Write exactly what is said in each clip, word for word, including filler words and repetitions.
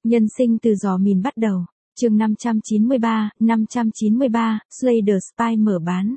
Nhân sinh từ giò mìn bắt đầu. Chương năm trăm chín mươi ba, năm trăm chín mươi ba, Slay the Spy mở bán.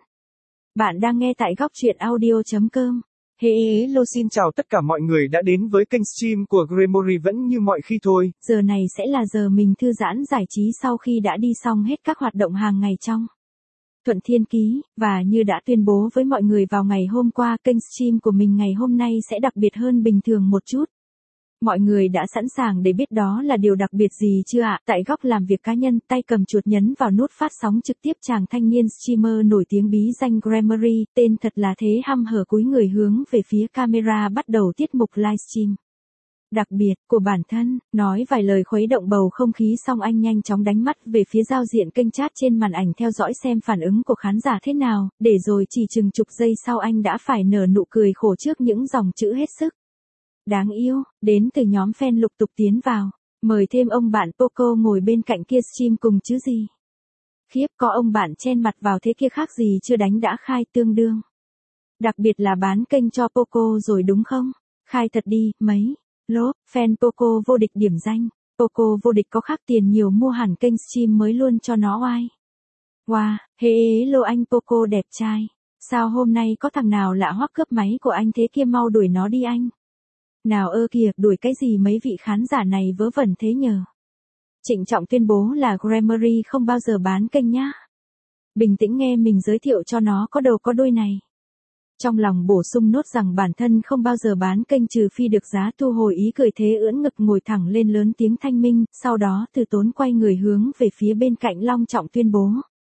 Bạn đang nghe tại góc truyện audio chấm com. Hey, hello xin chào tất cả mọi người đã đến với kênh stream của Gremory vẫn như mọi khi thôi. Giờ này sẽ là giờ mình thư giãn giải trí sau khi đã đi xong hết các hoạt động hàng ngày trong Thuận Thiên Ký, và như đã tuyên bố với mọi người vào ngày hôm qua, kênh stream của mình ngày hôm nay sẽ đặc biệt hơn bình thường một chút. Mọi người đã sẵn sàng để biết đó là điều đặc biệt gì chưa ạ? Tại góc làm việc cá nhân, tay cầm chuột nhấn vào nút phát sóng trực tiếp, chàng thanh niên streamer nổi tiếng bí danh Gremory, tên thật là thế, hăm hở cúi người hướng về phía camera bắt đầu tiết mục livestream đặc biệt của bản thân, nói vài lời khuấy động bầu không khí xong anh nhanh chóng đánh mắt về phía giao diện kênh chat trên màn ảnh theo dõi xem phản ứng của khán giả thế nào, để rồi chỉ chừng chục giây sau anh đã phải nở nụ cười khổ trước những dòng chữ hết sức đáng yêu, đến từ nhóm fan lục tục tiến vào. Mời thêm ông bạn Poco ngồi bên cạnh kia stream cùng chứ gì. Khiếp, có ông bạn chen mặt vào thế kia khác gì chưa đánh đã khai tương đương. Đặc biệt là bán kênh cho Poco rồi đúng không? Khai thật đi, mấy. Lốp, fan Poco vô địch điểm danh. Poco vô địch có khác tiền nhiều mua hẳn kênh stream mới luôn cho nó oai. Wow, hello anh Poco đẹp trai. Sao hôm nay có thằng nào lạ hoắc cướp máy của anh thế kia, mau đuổi nó đi anh. Nào ơ kìa, đuổi cái gì mấy vị khán giả này vớ vẩn thế nhờ. Trịnh trọng tuyên bố là Gremory không bao giờ bán kênh nhá. Bình tĩnh nghe mình giới thiệu cho nó có đầu có đuôi này. Trong lòng bổ sung nốt rằng bản thân không bao giờ bán kênh trừ phi được giá thu hồi, ý cười thế ưỡn ngực ngồi thẳng lên lớn tiếng thanh minh, sau đó từ tốn quay người hướng về phía bên cạnh long trọng tuyên bố.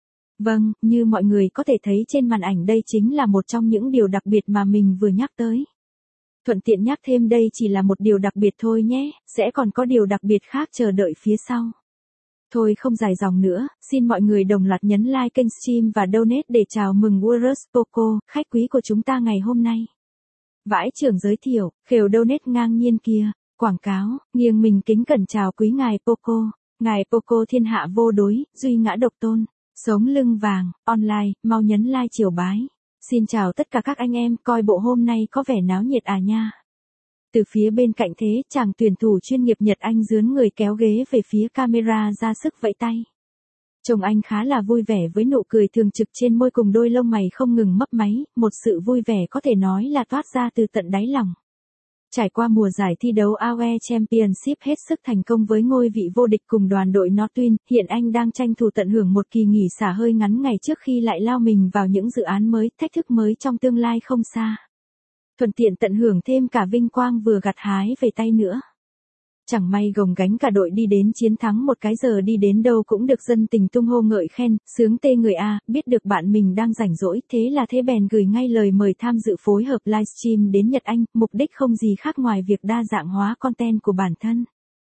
Vâng, như mọi người có thể thấy trên màn ảnh, đây chính là một trong những điều đặc biệt mà mình vừa nhắc tới. Thuận tiện nhắc thêm đây chỉ là một điều đặc biệt thôi nhé, sẽ còn có điều đặc biệt khác chờ đợi phía sau. Thôi không dài dòng nữa, xin mọi người đồng loạt nhấn like kênh stream và donate để chào mừng Urus Poco, khách quý của chúng ta ngày hôm nay. Vãi trưởng giới thiệu, khều donate ngang nhiên kia, quảng cáo, nghiêng mình kính cẩn chào quý ngài Poco, ngài Poco thiên hạ vô đối, duy ngã độc tôn, sống lưng vàng, online, mau nhấn like chiều bái. Xin chào tất cả các anh em, coi bộ hôm nay có vẻ náo nhiệt à nha. Từ phía bên cạnh thế, chàng tuyển thủ chuyên nghiệp Nhật Anh dướn người kéo ghế về phía camera ra sức vẫy tay. Trông anh khá là vui vẻ với nụ cười thường trực trên môi cùng đôi lông mày không ngừng mấp máy, một sự vui vẻ có thể nói là toát ra từ tận đáy lòng. Trải qua mùa giải thi đấu a o e Championship hết sức thành công với ngôi vị vô địch cùng đoàn đội Northwind, hiện anh đang tranh thủ tận hưởng một kỳ nghỉ xả hơi ngắn ngày trước khi lại lao mình vào những dự án mới, thách thức mới trong tương lai không xa. Thuận tiện tận hưởng thêm cả vinh quang vừa gặt hái về tay nữa. Chẳng may gồng gánh cả đội đi đến chiến thắng một cái, giờ đi đến đâu cũng được dân tình tung hô ngợi khen, sướng tê người a, biết được bạn mình đang rảnh rỗi, thế là thế bèn gửi ngay lời mời tham dự phối hợp livestream đến Nhật Anh, mục đích không gì khác ngoài việc đa dạng hóa content của bản thân.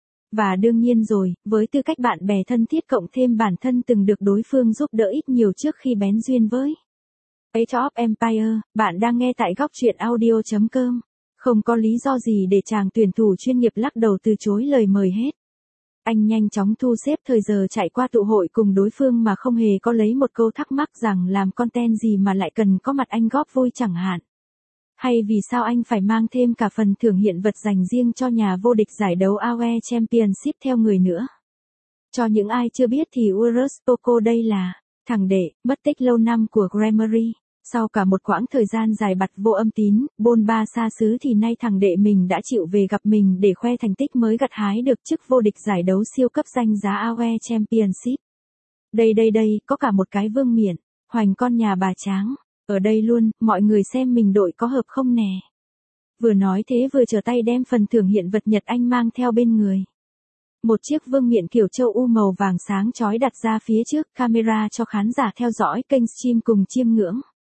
Và đương nhiên rồi, với tư cách bạn bè thân thiết cộng thêm bản thân từng được đối phương giúp đỡ ít nhiều trước khi bén duyên với Age of Empire, bạn đang nghe tại góc truyện audio chấm com. Không có lý do gì để chàng tuyển thủ chuyên nghiệp lắc đầu từ chối lời mời hết. Anh nhanh chóng thu xếp thời giờ chạy qua tụ hội cùng đối phương mà không hề có lấy một câu thắc mắc rằng làm content gì mà lại cần có mặt anh góp vui chẳng hạn. Hay vì sao anh phải mang thêm cả phần thưởng hiện vật dành riêng cho nhà vô địch giải đấu a o e Championship theo người nữa. Cho những ai chưa biết thì Urus Poco đây là thằng đệ mất tích lâu năm của Gremory. Sau cả một quãng thời gian dài bặt vô âm tín, bôn ba xa xứ thì nay thằng đệ mình đã chịu về gặp mình để khoe thành tích mới gặt hái được chức vô địch giải đấu siêu cấp danh giá a o e Championship. Đây đây đây, có cả một cái vương miện, hoành con nhà bà Tráng. Ở đây luôn, mọi người xem mình đội có hợp không nè. Vừa nói thế vừa trở tay đem phần thưởng hiện vật Nhật Anh mang theo bên người. Một chiếc vương miện kiểu châu U màu vàng sáng chói đặt ra phía trước camera cho khán giả theo dõi kênh stream cùng chiêm ngưỡng.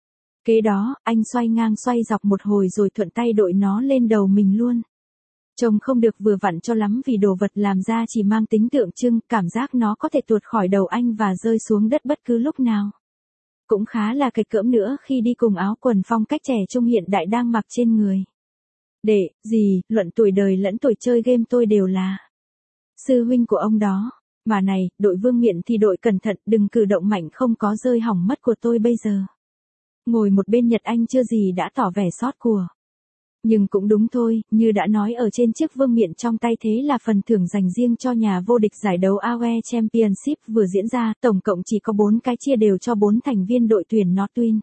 Kế đó, anh xoay ngang xoay dọc một hồi rồi thuận tay đội nó lên đầu mình luôn. Trông không được vừa vặn cho lắm vì đồ vật làm ra chỉ mang tính tượng trưng, cảm giác nó có thể tuột khỏi đầu anh và rơi xuống đất bất cứ lúc nào. Cũng khá là kịch cỡm nữa khi đi cùng áo quần phong cách trẻ trung hiện đại đang mặc trên người. Đệ, gì, luận tuổi đời lẫn tuổi chơi game tôi đều là sư huynh của ông đó. Mà này, đội vương miện thì đội cẩn thận, đừng cử động mạnh không có rơi hỏng mất của tôi bây giờ. Ngồi một bên Nhật Anh chưa gì đã tỏ vẻ xót của. Nhưng cũng đúng thôi, như đã nói ở trên chiếc vương miện trong tay thế là phần thưởng dành riêng cho nhà vô địch giải đấu a o e Championship vừa diễn ra, tổng cộng chỉ có bốn cái chia đều cho bốn thành viên đội tuyển Northwind.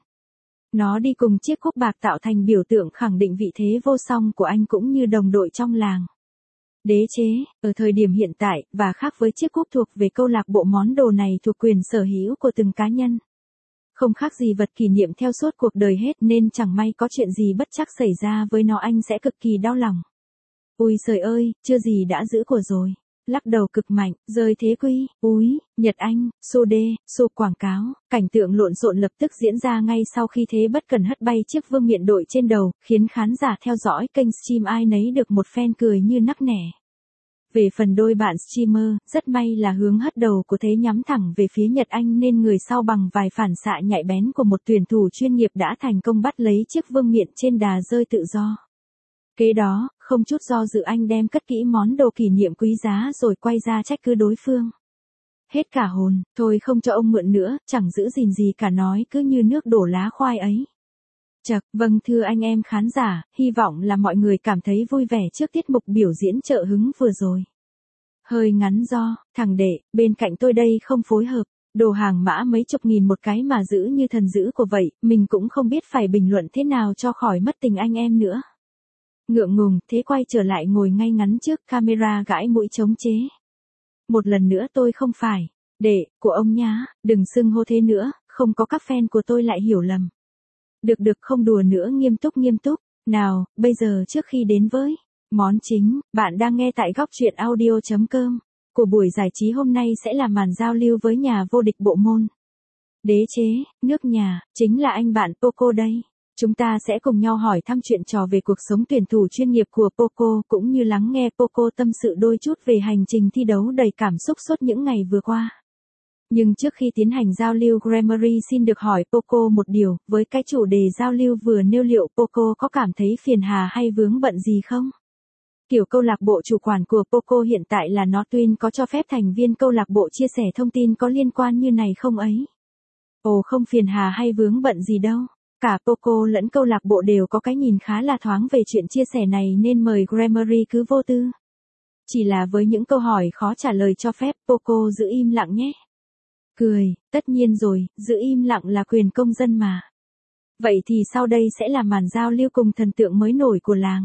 Nó đi cùng chiếc cúp bạc tạo thành biểu tượng khẳng định vị thế vô song của anh cũng như đồng đội trong làng. Đế chế, ở thời điểm hiện tại, và khác với chiếc cúp thuộc về câu lạc bộ, món đồ này thuộc quyền sở hữu của từng cá nhân. Không khác gì vật kỷ niệm theo suốt cuộc đời hết nên chẳng may có chuyện gì bất trắc xảy ra với nó anh sẽ cực kỳ đau lòng. Ui trời ơi, chưa gì đã giữ của rồi. Lắc đầu cực mạnh, rơi thế quy, úi, Nhật Anh, xô đê, xô quảng cáo, cảnh tượng lộn xộn lập tức diễn ra ngay sau khi thế bất cần hất bay chiếc vương miện đội trên đầu, khiến khán giả theo dõi kênh stream ai nấy được một phen cười như nắc nẻ. Về phần đôi bạn streamer, rất may là hướng hất đầu của thế nhắm thẳng về phía Nhật Anh nên người sau bằng vài phản xạ nhạy bén của một tuyển thủ chuyên nghiệp đã thành công bắt lấy chiếc vương miện trên đà rơi tự do. Kế đó, không chút do dự anh đem cất kỹ món đồ kỷ niệm quý giá rồi quay ra trách cứ đối phương. Hết cả hồn, thôi không cho ông mượn nữa, chẳng giữ gìn gì cả, nói cứ như nước đổ lá khoai ấy. Chậc, vâng thưa anh em khán giả, hy vọng là mọi người cảm thấy vui vẻ trước tiết mục biểu diễn trợ hứng vừa rồi. Hơi ngắn do, thằng đệ, bên cạnh tôi đây không phối hợp, đồ hàng mã mấy chục nghìn một cái mà giữ như thần dữ của vậy, mình cũng không biết phải bình luận thế nào cho khỏi mất tình anh em nữa. Ngượng ngùng, thế quay trở lại ngồi ngay ngắn trước camera gãi mũi chống chế. Một lần nữa tôi không phải, đệ, của ông nhá, đừng xưng hô thế nữa, không có các fan của tôi lại hiểu lầm. Được được không đùa nữa, nghiêm túc nghiêm túc, nào, bây giờ trước khi đến với món chính, bạn đang nghe tại góc truyện audio chấm com, của buổi giải trí hôm nay sẽ là màn giao lưu với nhà vô địch bộ môn. Đế chế, nước nhà, chính là anh bạn Poco đây. Chúng ta sẽ cùng nhau hỏi thăm chuyện trò về cuộc sống tuyển thủ chuyên nghiệp của Poco cũng như lắng nghe Poco tâm sự đôi chút về hành trình thi đấu đầy cảm xúc suốt những ngày vừa qua. Nhưng trước khi tiến hành giao lưu, Gremory xin được hỏi Poco một điều, với cái chủ đề giao lưu vừa nêu, liệu Poco có cảm thấy phiền hà hay vướng bận gì không? Kiểu câu lạc bộ chủ quản của Poco hiện tại là Northwind có cho phép thành viên câu lạc bộ chia sẻ thông tin có liên quan như này không ấy? Ồ, không phiền hà hay vướng bận gì đâu. Cả Poco lẫn câu lạc bộ đều có cái nhìn khá là thoáng về chuyện chia sẻ này nên mời Gremory cứ vô tư. Chỉ là với những câu hỏi khó trả lời cho phép Poco giữ im lặng nhé. Cười, tất nhiên rồi, giữ im lặng là quyền công dân mà. Vậy thì sau đây sẽ là màn giao lưu cùng thần tượng mới nổi của làng.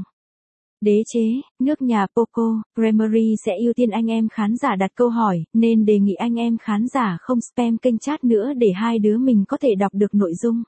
Đế chế, nước nhà Poco, Gremory sẽ ưu tiên anh em khán giả đặt câu hỏi, nên đề nghị anh em khán giả không spam kênh chat nữa để hai đứa mình có thể đọc được nội dung.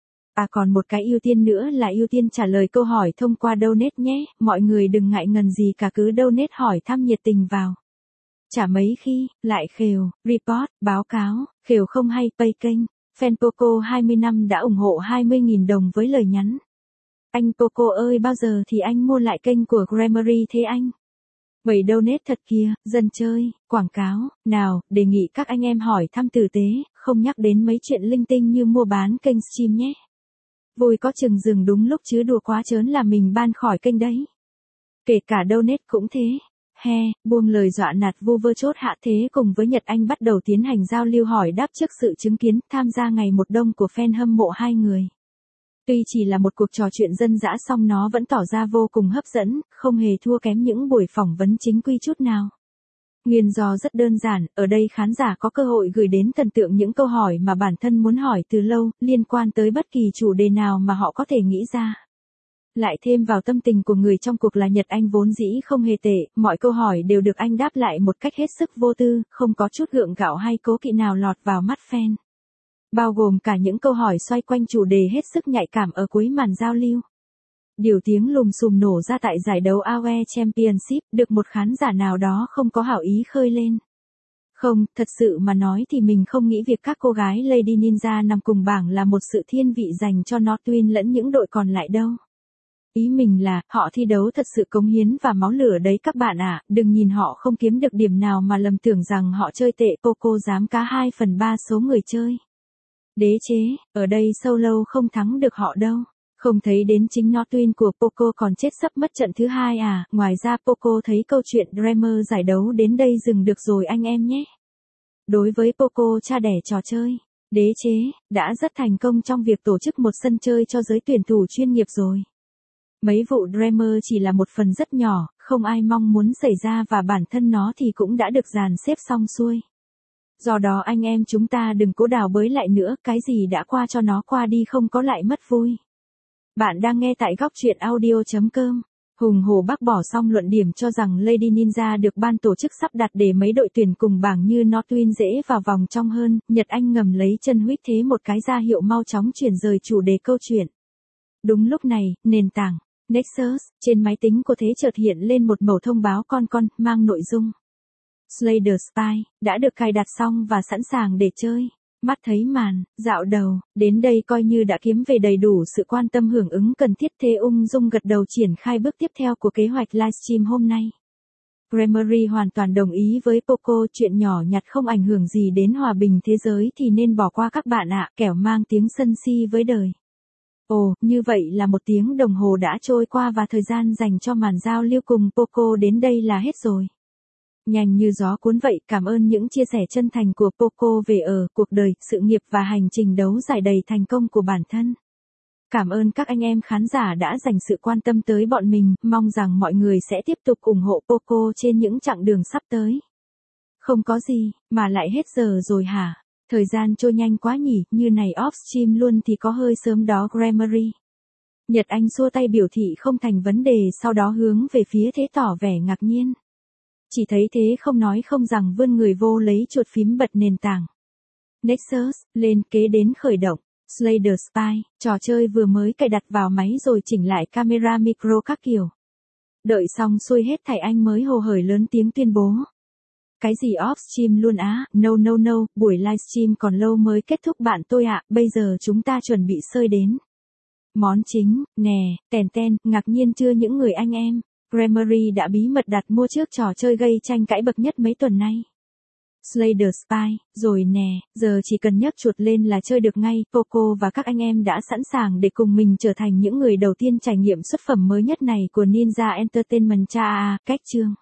À còn một cái ưu tiên nữa là ưu tiên trả lời câu hỏi thông qua donate nhé, mọi người đừng ngại ngần gì cả, cứ donate hỏi thăm nhiệt tình vào. Chả mấy khi, lại khều, report, báo cáo, khều không hay pay kênh, fan Poco hai mươi năm đã ủng hộ hai mươi nghìn đồng với lời nhắn. Anh Poco ơi, bao giờ thì anh mua lại kênh của Gremory thế anh? Vậy donate thật kìa, dân chơi, quảng cáo, nào, đề nghị các anh em hỏi thăm tử tế, không nhắc đến mấy chuyện linh tinh như mua bán kênh stream nhé. Vui có chừng dừng đúng lúc chứ đùa quá trớn là mình ban khỏi kênh đấy. Kể cả donate cũng thế. He, buông lời dọa nạt vu vơ chốt hạ thế cùng với Nhật Anh bắt đầu tiến hành giao lưu hỏi đáp trước sự chứng kiến tham gia ngày một đông của fan hâm mộ hai người. Tuy chỉ là một cuộc trò chuyện dân dã song nó vẫn tỏ ra vô cùng hấp dẫn, không hề thua kém những buổi phỏng vấn chính quy chút nào. Nguyên do rất đơn giản, ở đây khán giả có cơ hội gửi đến thần tượng những câu hỏi mà bản thân muốn hỏi từ lâu, liên quan tới bất kỳ chủ đề nào mà họ có thể nghĩ ra. Lại thêm vào tâm tình của người trong cuộc là Nhật Anh vốn dĩ không hề tệ, mọi câu hỏi đều được anh đáp lại một cách hết sức vô tư, không có chút gượng gạo hay cố kỵ nào lọt vào mắt fan. Bao gồm cả những câu hỏi xoay quanh chủ đề hết sức nhạy cảm ở cuối màn giao lưu. Điều tiếng lùm xùm nổ ra tại giải đấu a o e Championship, được một khán giả nào đó không có hảo ý khơi lên. Không, thật sự mà nói thì mình không nghĩ việc các cô gái Lady Ninja nằm cùng bảng là một sự thiên vị dành cho Northwind lẫn những đội còn lại đâu. Ý mình là, họ thi đấu thật sự cống hiến và máu lửa đấy các bạn ạ, đừng nhìn họ không kiếm được điểm nào mà lầm tưởng rằng họ chơi tệ. Poco dám cá hai phần ba số người chơi. Đế chế, ở đây solo không thắng được họ đâu. Không thấy đến chính Northwind của Poco còn chết sắp mất trận thứ hai à, ngoài ra Poco thấy câu chuyện Dreamer giải đấu đến đây dừng được rồi anh em nhé. Đối với Poco cha đẻ trò chơi, đế chế, đã rất thành công trong việc tổ chức một sân chơi cho giới tuyển thủ chuyên nghiệp rồi. Mấy vụ drama chỉ là một phần rất nhỏ, không ai mong muốn xảy ra và bản thân nó thì cũng đã được dàn xếp xong xuôi. Do đó anh em chúng ta đừng cố đào bới lại nữa, cái gì đã qua cho nó qua đi, không có lại mất vui. Bạn đang nghe tại góc truyện audio chấm com. Hùng Hồ bác bỏ xong luận điểm cho rằng Lady Ninja được ban tổ chức sắp đặt để mấy đội tuyển cùng bảng như Northwind dễ vào vòng trong hơn, Nhật Anh ngầm lấy chân huýt thế một cái ra hiệu mau chóng chuyển rời chủ đề câu chuyện. Đúng lúc này, nền tảng Nexus trên máy tính của Thế chợt hiện lên một mẩu thông báo con con, mang nội dung Slay the Spy đã được cài đặt xong và sẵn sàng để chơi. Mắt thấy màn, dạo đầu, đến đây coi như đã kiếm về đầy đủ sự quan tâm hưởng ứng cần thiết, thế ung dung gật đầu triển khai bước tiếp theo của kế hoạch livestream hôm nay. Gremory hoàn toàn đồng ý với Poco, chuyện nhỏ nhặt không ảnh hưởng gì đến hòa bình thế giới thì nên bỏ qua các bạn ạ, kẻo mang tiếng sân si với đời. Ồ, như vậy là một tiếng đồng hồ đã trôi qua và thời gian dành cho màn giao lưu cùng Poco đến đây là hết rồi. Nhanh như gió cuốn vậy, cảm ơn những chia sẻ chân thành của Poco về ở, cuộc đời, sự nghiệp và hành trình đấu giải đầy thành công của bản thân. Cảm ơn các anh em khán giả đã dành sự quan tâm tới bọn mình, mong rằng mọi người sẽ tiếp tục ủng hộ Poco trên những chặng đường sắp tới. Không có gì, mà lại hết giờ rồi hả? Thời gian trôi nhanh quá nhỉ, như này off stream luôn thì có hơi sớm đó Gremory. Nhật Anh xua tay biểu thị không thành vấn đề, sau đó hướng về phía Thế tỏ vẻ ngạc nhiên. Chỉ thấy Thế không nói không rằng vươn người vô lấy chuột phím bật nền tảng Nexus lên, kế đến khởi động Slay the Spy, trò chơi vừa mới cài đặt vào máy rồi chỉnh lại camera micro các kiểu. Đợi xong xuôi hết thảy anh mới hồ hởi lớn tiếng tuyên bố. Cái gì off stream luôn á, no no no, buổi livestream còn lâu mới kết thúc bạn tôi ạ, bây giờ chúng ta chuẩn bị sơi đến món chính, nè, tèn ten, ngạc nhiên chưa những người anh em. Gremory đã bí mật đặt mua trước trò chơi gây tranh cãi bậc nhất mấy tuần nay. Slay the Spy, rồi nè, giờ chỉ cần nhấc chuột lên là chơi được ngay. Poco và các anh em đã sẵn sàng để cùng mình trở thành những người đầu tiên trải nghiệm xuất phẩm mới nhất này của Ninja Entertainment. Cha à, cách chương.